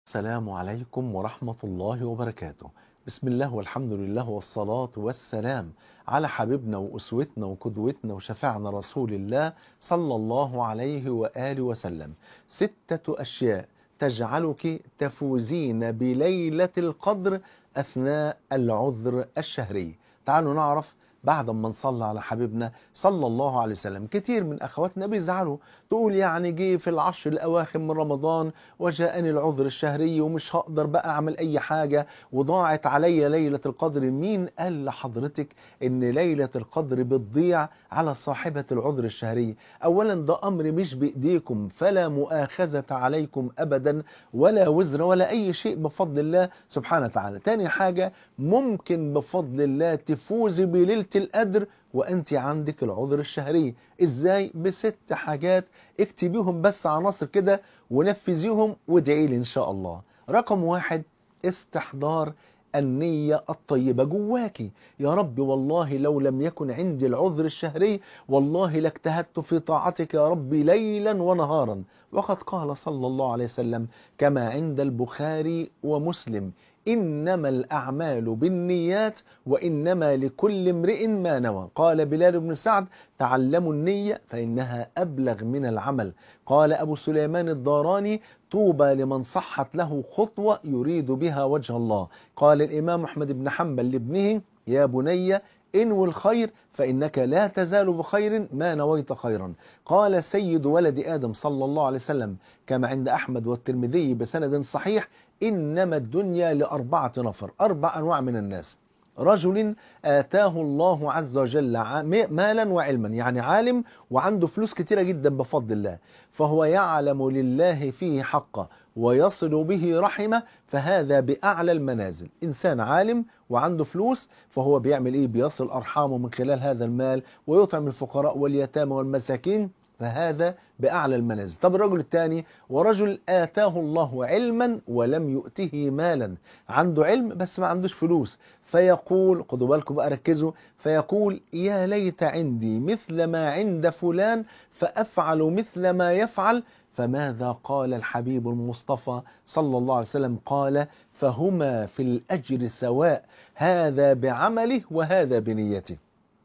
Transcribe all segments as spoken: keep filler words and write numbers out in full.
السلام عليكم ورحمة الله وبركاته. بسم الله والحمد لله والصلاة والسلام على حبيبنا وأسوتنا وقدوتنا وشفعنا رسول الله صلى الله عليه وآله وسلم. ستة أشياء تجعلك تفوزين بليلة القدر أثناء العذر الشهري. تعالوا نعرف بعد ما نصلي على حبيبنا صلى الله عليه وسلم. كتير من أخواتنا بيزعلوا، تقول يعني جه في العشر الأواخر من رمضان وجاءني العذر الشهري ومش هقدر بقى أعمل أي حاجة وضاعت علي ليلة القدر. مين قال لحضرتك إن ليلة القدر بتضيع على صاحبة العذر الشهري؟ أولا ده أمر مش بإيديكم، فلا مؤاخذة عليكم أبدا ولا وزر ولا أي شيء بفضل الله سبحانه وتعالى. تاني حاجة، ممكن بفضل الله تفوزي بليلة القدر وأنت عندك العذر الشهري. إزاي؟ بست حاجات، اكتبيهم بس عناصر كده ونفذيهم وادعي لي إن شاء الله. رقم واحد، استحضار النية الطيبة جواكي. يا رب والله لو لم يكن عندي العذر الشهري والله لاجتهدت في طاعتك يا رب ليلا ونهارا. وقد قال صلى الله عليه وسلم كما عند البخاري ومسلم: إنما الأعمال بالنيات وإنما لكل امرئ ما نوى. قال بلال بن سعد: تعلموا النية فإنها أبلغ من العمل. قال أبو سليمان الداراني: طوبى لمن صحت له خطوة يريد بها وجه الله. قال الإمام أحمد بن حنبل لابنه: يا بني انوي الخير فإنك لا تزال بخير ما نويت خيرا. قال سيد ولد آدم صلى الله عليه وسلم كما عند أحمد والترمذي بسند صحيح: إنما الدنيا لأربعة نفر، أربع أنواع من الناس: رجل آتاه الله عز وجل مالا وعلما، يعني عالم وعنده فلوس كتيرة جدا بفضل الله، فهو يعلم لله فيه حقه ويصل به رحمه، فهذا بأعلى المنازل. إنسان عالم وعنده فلوس فهو بيعمل إيه؟ بيصل أرحامه من خلال هذا المال ويطعم الفقراء واليتامى والمساكين، فهذا بأعلى المنازل. طب الرجل الثاني: ورجل آتاه الله علما ولم يؤته مالا، عنده علم بس ما عندوش فلوس، فيقول، خدوا بالكم بقى ركزوا، فيقول: يا ليت عندي مثل ما عند فلان فأفعل مثل ما يفعل. فماذا قال الحبيب المصطفى صلى الله عليه وسلم؟ قال: فهما في الأجر سواء، هذا بعمله وهذا بنيته.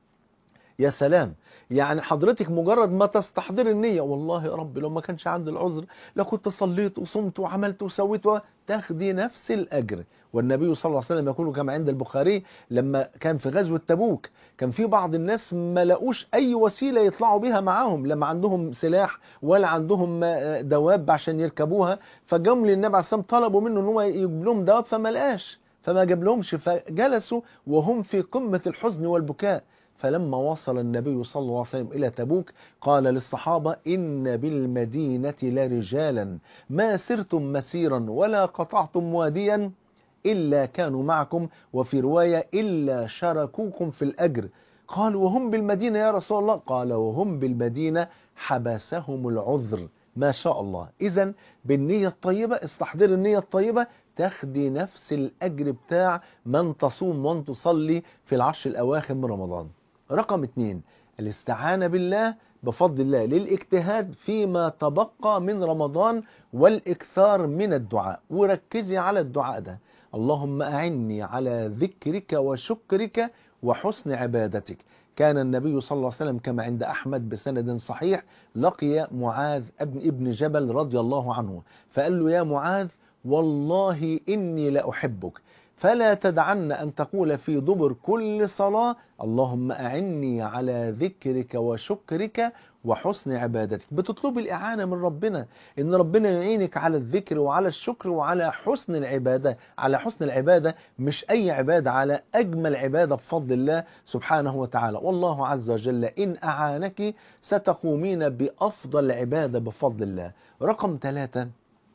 يا سلام! يعني حضرتك مجرد ما تستحضر النية، والله يا رب لو ما كانش عندي العذر لكنت صليت وصمت وعملت وسويت، تاخدي نفس الأجر. والنبي صلى الله عليه وسلم يقول كما عند البخاري لما كان في غزوة تبوك، كان في بعض الناس ما لقوش أي وسيلة يطلعوا بها معاهم، لما عندهم سلاح ولا عندهم دواب عشان يركبوها، فجم للنبي عليه الصلاة والسلام طلبوا منه ان هو يجيب لهم دواب فما لقاش، فما جاب لهمش، فجلسوا وهم في قمة الحزن والبكاء. فلما وصل النبي صلى الله عليه وسلم إلى تبوك قال للصحابة: إن بالمدينة لرجالا ما سرتم مسيرا ولا قطعتم واديا إلا كانوا معكم، وفي رواية إلا شاركوكم في الأجر. قال: وهم بالمدينة يا رسول الله؟ قال: وهم بالمدينة حبسهم العذر. ما شاء الله. إذن بالنية الطيبة، استحضر النية الطيبة، تاخدي نفس الأجر بتاع من تصوم وان تصلي في العشر الأواخر من رمضان. رقم اتنين، الاستعانة بالله بفضل الله للاجتهاد فيما تبقى من رمضان والإكثار من الدعاء. وركزي على الدعاء ده: اللهم أعني على ذكرك وشكرك وحسن عبادتك. كان النبي صلى الله عليه وسلم كما عند أحمد بسند صحيح لقي معاذ ابن ابن جبل رضي الله عنه، فقال له: يا معاذ والله إني لأحبك، فلا تدعن أن تقول في دبر كل صلاة: اللهم أعني على ذكرك وشكرك وحسن عبادتك. بتطلب الإعانة من ربنا، إن ربنا يعينك على الذكر وعلى الشكر وعلى حسن العبادة، على حسن العبادة، مش أي عبادة، على أجمل عبادة بفضل الله سبحانه وتعالى. والله عز وجل إن أعانك ستقومين بأفضل عبادة بفضل الله. رقم ثلاثة،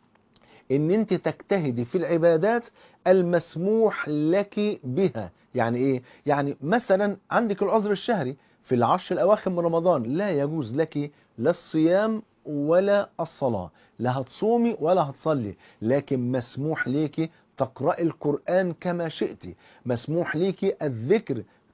ان انت تجتهدي في العبادات المسموح لك بها. يعني ايه؟ يعني مثلا عندك العذر الشهري في العشر الاواخر من رمضان، لا يجوز لك لا الصيام ولا الصلاة، لا هتصومي ولا هتصلي، لكن مسموح لك تقرأي القرآن كما شئت، مسموح لك الذكر،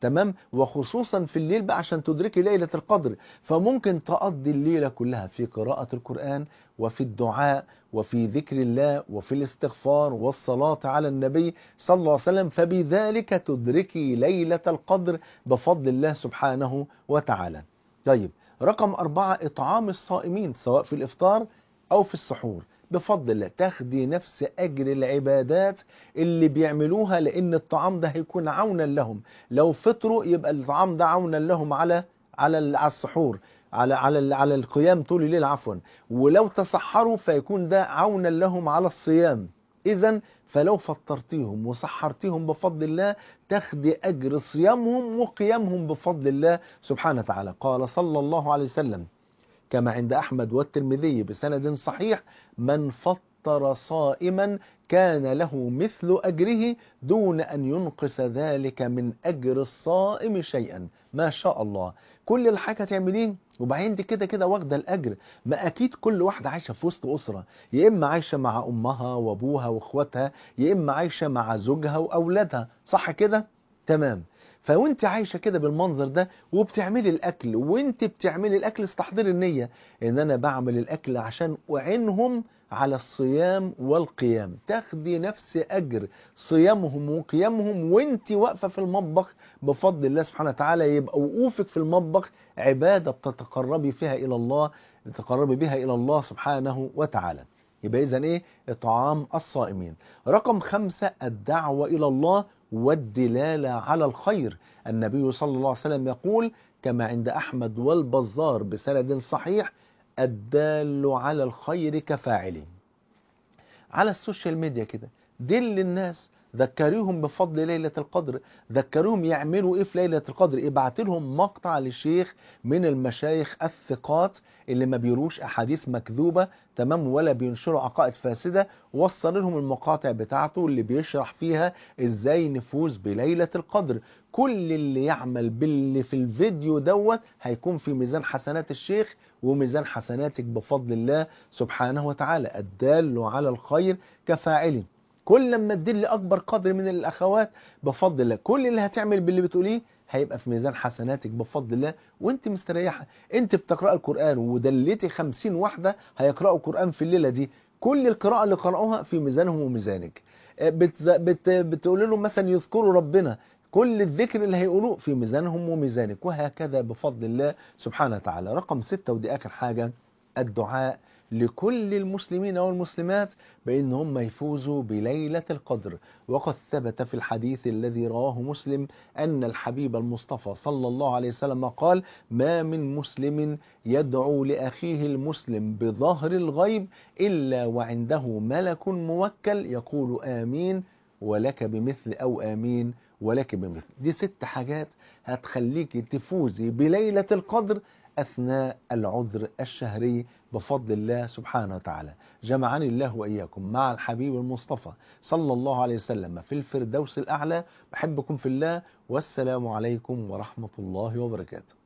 تمام، وخصوصا في الليل بقى عشان تدركي ليلة القدر. فممكن تقضي الليلة كلها في قراءة القرآن وفي الدعاء وفي ذكر الله وفي الاستغفار والصلاة على النبي صلى الله عليه وسلم، فبذلك تدركي ليلة القدر بفضل الله سبحانه وتعالى. طيب، رقم أربعة، إطعام الصائمين سواء في الإفطار أو في السحور بفضل الله، تاخدي نفس أجر العبادات اللي بيعملوها، لأن الطعام ده هيكون عونا لهم. لو فطروا يبقى الطعام ده عونا لهم على على على السحور، على على على القيام طول الليل عفوا. ولو تسحروا فيكون ده عونا لهم على الصيام. إذا فلو فطرتيهم وسحرتيهم بفضل الله تاخدي أجر صيامهم وقيامهم بفضل الله سبحانه وتعالى. قال صلى الله عليه وسلم كما عند أحمد والترمذي بسند صحيح: من فطر صائما كان له مثل أجره دون أن ينقص ذلك من أجر الصائم شيئا. ما شاء الله، كل الحاجة تعملين وبعدين انت كده كده واخده الأجر. ما أكيد كل واحدة عايشة في وسط أسرة، يا إما عايشة مع أمها وأبوها وأخواتها، يا إما عايشة مع زوجها وأولادها، صح كده؟ تمام. فوانت عايشة كده بالمنظر ده وبتعملي الأكل، وانت بتعملي الأكل استحضري النية ان انا بعمل الأكل عشان أعينهم على الصيام والقيام، تاخدي نفس أجر صيامهم وقيامهم وانت واقفة في المطبخ بفضل الله سبحانه وتعالى. يبقى وقوفك في المطبخ عبادة بتتقربي فيها إلى الله، تتقربي بها إلى الله سبحانه وتعالى. يبقى إذن إيه؟ إطعام الصائمين. رقم خمسة، الدعوة إلى الله والدلالة على الخير. النبي صلى الله عليه وسلم يقول كما عند أحمد والبزار بسند صحيح: الدال على الخير كفاعله. على السوشيال ميديا كده دل الناس، ذكريهم بفضل ليلة القدر، ذكريهم يعملوا ايه في ليلة القدر، ابعت لهم مقطع لشيخ من المشايخ الثقات اللي ما بيروش احاديث مكذوبة تمام ولا بينشروا عقائد فاسدة، وصل لهم المقاطع بتاعته اللي بيشرح فيها ازاي نفوز بليلة القدر. كل اللي يعمل باللي في الفيديو دوت هيكون في ميزان حسنات الشيخ وميزان حسناتك بفضل الله سبحانه وتعالى. الدال على الخير كفاعله. كل لما تدل أكبر قدر من الأخوات بفضل الله، كل اللي هتعمل باللي بتقوليه هيبقى في ميزان حسناتك بفضل الله وانت مستريحة. انت بتقرأ القرآن ودلتي خمسين واحدة هيقرأوا القرآن في الليلة دي، كل القراءة اللي قرأوها في ميزانهم وميزانك. بت بت بتقول لهم مثلا يذكروا ربنا، كل الذكر اللي هيقولوه في ميزانهم وميزانك، وهكذا بفضل الله سبحانه وتعالى. رقم ستة ودي آخر حاجة، الدعاء لكل المسلمين والمسلمات بأن هم يفوزوا بليلة القدر. وقد ثبت في الحديث الذي رواه مسلم أن الحبيب المصطفى صلى الله عليه وسلم قال: ما من مسلم يدعو لأخيه المسلم بظهر الغيب إلا وعنده ملك موكل يقول آمين ولك بمثل أو آمين ولك بمثل. دي ست حاجات هتخليك تفوزي بليلة القدر أثناء العذر الشهري بفضل الله سبحانه وتعالى. جمعني الله وإياكم مع الحبيب المصطفى صلى الله عليه وسلم في الفردوس الأعلى. بحبكم في الله، والسلام عليكم ورحمة الله وبركاته.